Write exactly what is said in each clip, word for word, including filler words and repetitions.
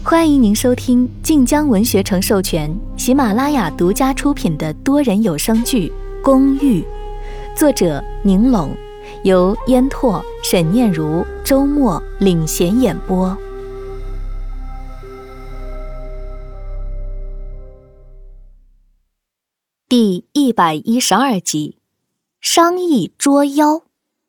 欢迎您收听晋江文学城授权、喜马拉雅独家出品的多人有声剧《公寓》，作者宁龙，由烟拓、沈念如、周末领衔演播。第一百一十二集，商议捉妖。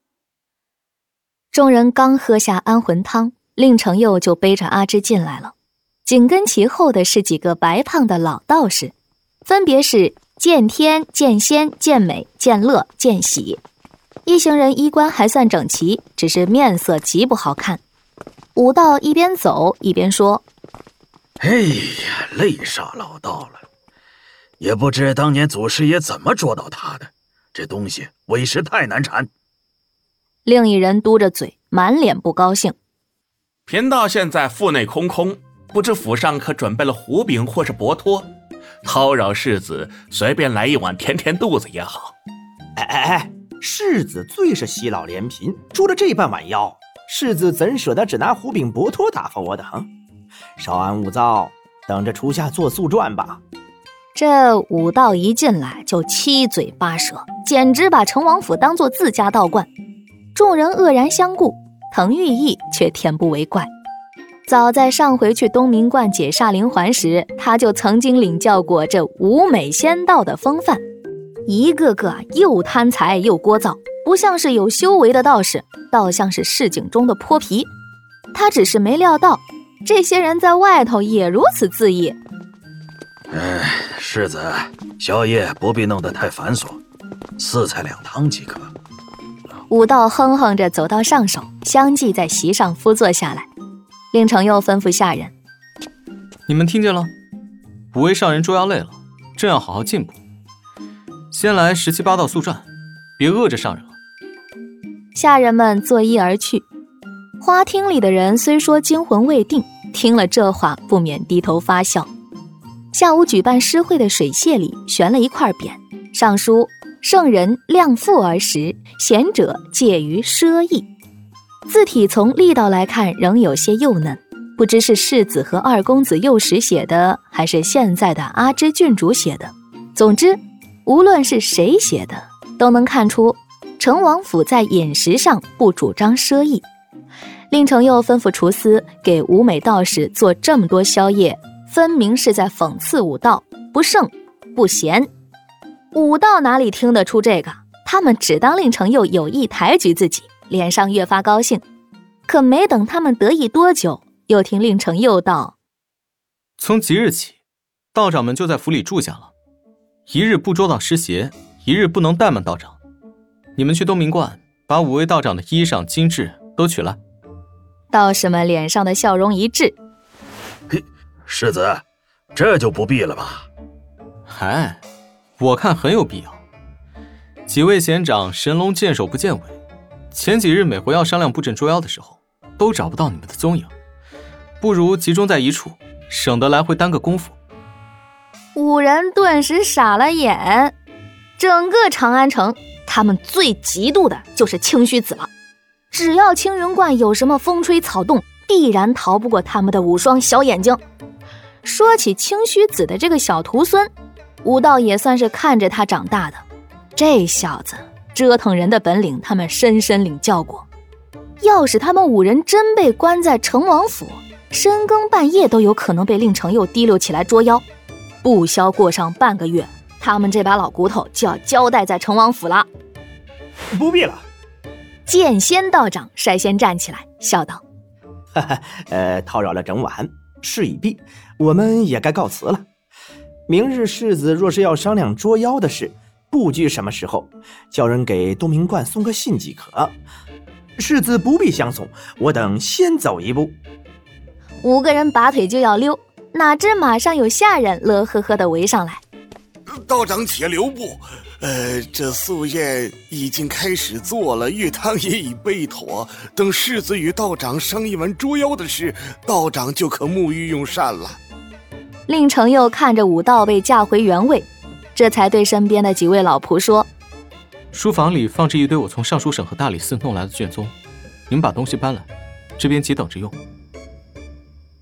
众人刚喝下安魂汤，令程佑就背着阿芝进来了。紧跟其后的是几个白胖的老道士，分别是见天、见仙、见美、见乐、见喜。一行人衣冠还算整齐，只是面色极不好看。武道一边走一边说： 哎呀，累煞老道了，也不知当年祖师爷怎么捉到他的，这东西委实太难缠。 另一人嘟着嘴，满脸不高兴： 贫道现在腹内空空，不知府上可准备了胡饼或是薄托，叨扰世子随便来一碗填填肚子也好。 哎哎哎，世子最是惜老怜贫，捉了这般碗妖，世子怎舍得只拿胡饼薄托打发我等？稍安勿躁，等着厨下做素馔吧。 这武道一进来就七嘴八舌，简直把成王府当作自家道观。众人愕然相顾，滕玉义却恬不为怪。早在上回去东明观解煞灵环时，他就曾经领教过这五美仙道的风范，一个个又贪财又聒噪，不像是有修为的道士，倒像是市井中的泼皮。他只是没料到这些人在外头也如此恣意。 哎，世子，宵夜不必弄得太繁琐，四菜两汤即可。 武道哼哼着走到上首，相继在席上敷坐下来。令程又吩咐下人： 你们听见了？五位上人捉妖累了，正要好好进补，先来十七八道素馔，别饿着上人了。 下人们作揖而去。花厅里的人虽说惊魂未定，听了这话不免低头发笑。下午举办诗会的水榭里悬了一块匾，上书圣人量腹而食，贤者戒于奢逸。字体从力道来看仍有些幼嫩，不知是世子和二公子幼时写的，还是现在的阿芝郡主写的。总之，无论是谁写的，都能看出成王府在饮食上不主张奢逸。令程又吩咐厨司给五美道士做这么多宵夜，分明是在讽刺武道不圣不贤。武道哪里听得出这个，他们只当令程又有意抬举自己，脸上越发高兴。可没等他们得意多久，又听令程又道： 从即日起，道长们就在府里住下了，一日不捉到尸邪，一日不能怠慢道长。你们去东明观，把五位道长的衣裳金质都取来。 道士们脸上的笑容一滞： 嘿，世子，这就不必了吧？ 哎，我看很有必要。几位贤长神龙见首不见尾，前几日每回要商量布阵捉妖的时候，都找不到你们的踪影，不如集中在一处，省得来回耽搁功夫。 五人顿时傻了眼。整个长安城，他们最嫉妒的就是清虚子了。只要青云观有什么风吹草动，必然逃不过他们的五双小眼睛。说起清虚子的这个小徒孙，武道也算是看着他长大的。这小子折腾人的本领他们深深领教过。要是他们五人真被关在成王府，深更半夜都有可能被令程又提溜起来捉妖。不消过上半个月，他们这把老骨头就要交代在成王府了。 不必了。 剑仙道长率先站起来笑道： 哈哈，呃，叨扰了整晚，事已毕，我们也该告辞了。明日世子若是要商量捉妖的事，不拘什么时候，叫人给东明观送个信即可。世子不必相送，我等先走一步。 五个人拔腿就要溜，哪知马上有下人乐呵呵地围上来： 道长且留步，呃，这素宴已经开始做了，御汤也已备妥，等世子与道长商议完捉妖的事，道长就可沐浴用膳了。 令程又看着武道被架回原位，这才对身边的几位老仆说： 书房里放着一堆我从尚书省和大理寺弄来的卷宗，你们把东西搬来，这边急等着用。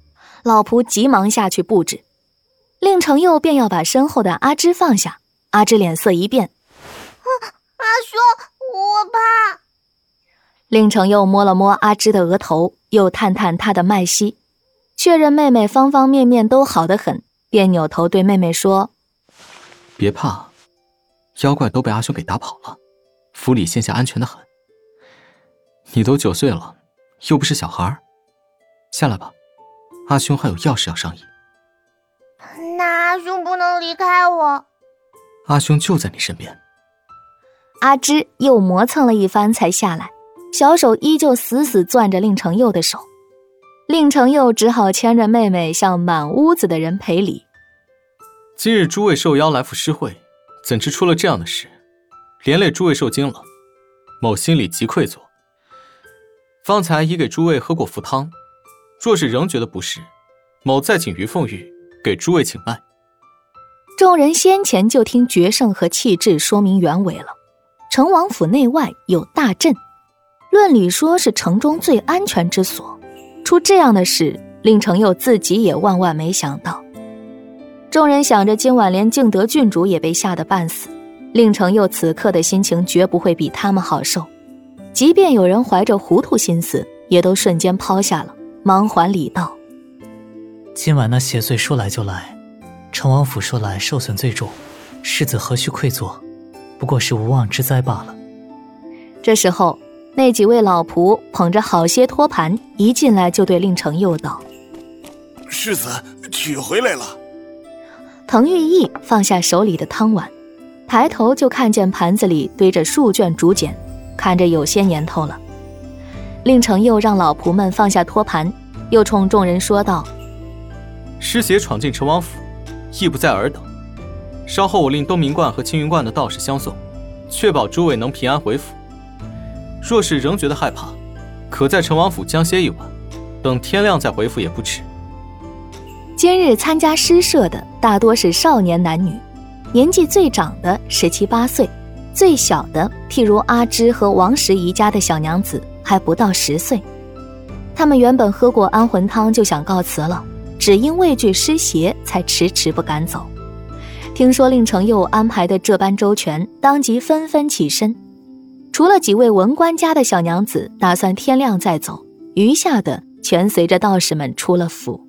老仆急忙下去布置。令程佑便要把身后的阿芝放下，阿芝脸色一变：“ 啊，阿兄，我怕。” 令程佑摸了摸阿芝的额头，又探探她的脉息，确认妹妹方方面面都好得很，便扭头对妹妹说：“ 别怕，妖怪都被阿兄给打跑了，府里现下安全得很。你都九岁了，又不是小孩，下来吧，阿兄还有要事要商议。”“ 那阿兄不能离开我。”“ 阿兄就在你身边。” 阿芝又磨蹭了一番才下来，小手依旧死死攥着令程佑的手。令程佑只好牵着妹妹向满屋子的人赔礼。 今日诸位受邀来赴诗会，怎知出了这样的事，连累诸位受惊了，某心里极愧疚。方才已给诸位喝过符汤，若是仍觉得不适，某再请于凤玉给诸位请脉。 众人先前就听决胜和气质说明原委了。成王府内外有大阵，论理说是城中最安全之所，出这样的事，令程佑自己也万万没想到。众人想着今晚连敬德郡主也被吓得半死，令程佑此刻的心情绝不会比他们好受。即便有人怀着糊涂心思，也都瞬间抛下了，忙还礼道：“ 今晚那邪祟说来就来，成王府说来受损最重，世子何须愧作，不过是无妄之灾罢了。” 这时候，那几位老仆捧着好些托盘，一进来就对令程佑道：“ 世子取回来了。” 滕玉义放下手里的汤碗，抬头就看见盘子里堆着数卷竹简，看着有些年头了。令程佑让老仆们放下托盘，又冲众人说道：“ 尸邪闯进成王府，亦不在尔等。稍后我令东明观和青云观的道士相送，确保诸位能平安回府。若是仍觉得害怕，可在成王府将歇一晚，等天亮再回府也不迟。” 今日参加诗社的大多是少年男女，年纪最长的十七八岁，最小的譬如阿芝和王石姨家的小娘子还不到十岁。他们原本喝过安魂汤就想告辞了，只因畏惧尸邪才迟迟不敢走。听说令程佑安排的这般周全，当即纷纷起身。除了几位文官家的小娘子打算天亮再走，余下的全随着道士们出了府。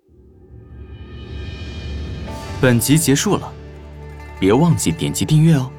本集结束了，别忘记点击订阅哦。